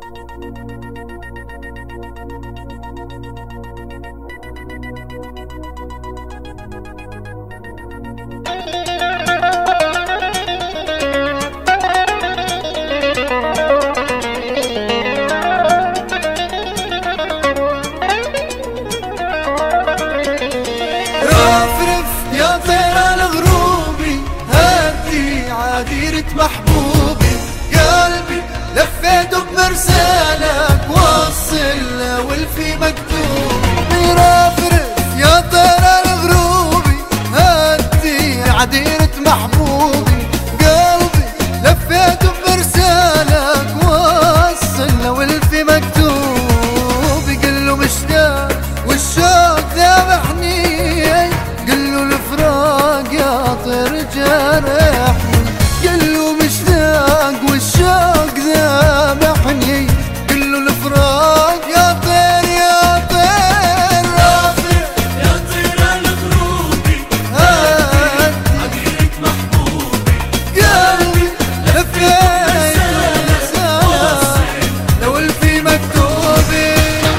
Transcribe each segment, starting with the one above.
عديرة محبوبي قلبي لفيته بمرسالك وصل والفي مكتوب يرفرف يا طير الغروبي هدي عديرة محبوبي قلبي لفيته بمرسالك وصل والفي مكتوب قله مشتاق والشوق ذابحني قله الفراق يا طير جرحني قلو مشتاق والشوق ذابحني قلو الفراق يا طير يا طير رافع يا طير الغروبي عديرة محبوبي قلبي لفيت رسالة لو الفي مكتوبي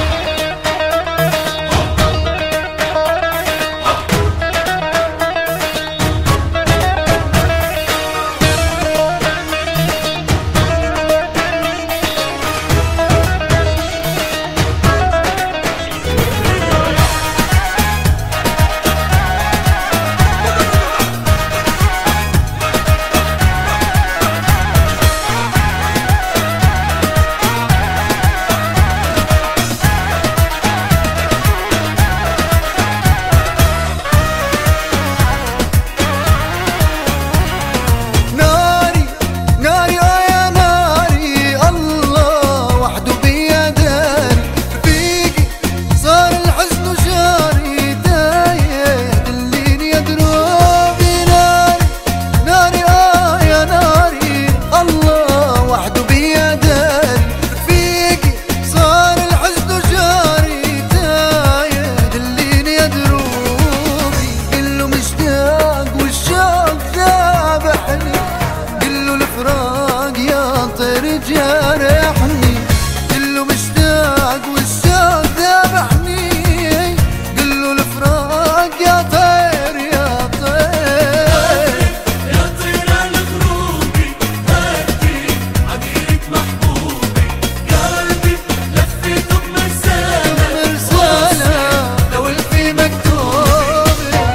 جرحني قله مشتاق والشوق ذابحني قله الفراق يا طير يا طير يا طير الغروبي هدي عديرة محبوبي قلبي لفيته بمرسالة لو الفي مكتوب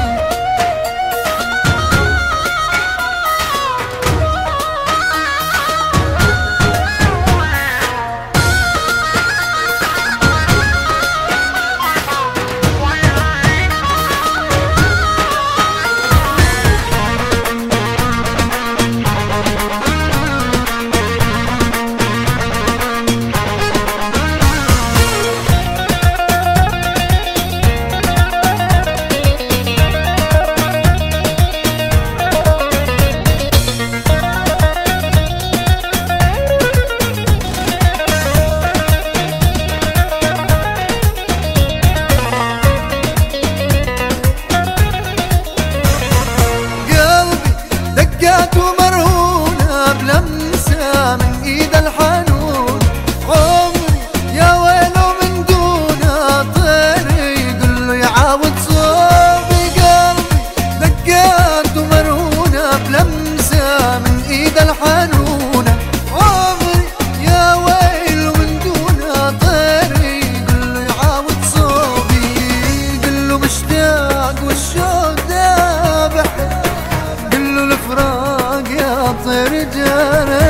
ومرهونة بلمسة من ايد الحنون عمري يا ويله من دونه طيري قله يعاود صوبي قلبي دقات ومرهونة بلمسة من ايد الحنون عمري يا ويله من دونه طيري قله يعاود صوبي قله مشتاق والشوق ذابح قله الفراق يا طير جرح